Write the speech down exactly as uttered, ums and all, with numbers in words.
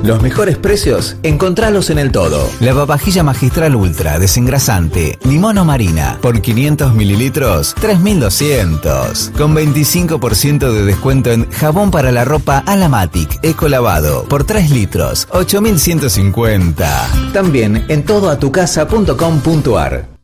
Los mejores precios, encontralos en El Todo. Lavavajilla Magistral Ultra, desengrasante, limón o marina, por quinientos mililitros, tres mil doscientos. Con veinticinco por ciento de descuento en jabón para la ropa Alamatic Ecolavado, por tres litros, ocho mil ciento cincuenta. También en todo a tu casa punto com punto ar.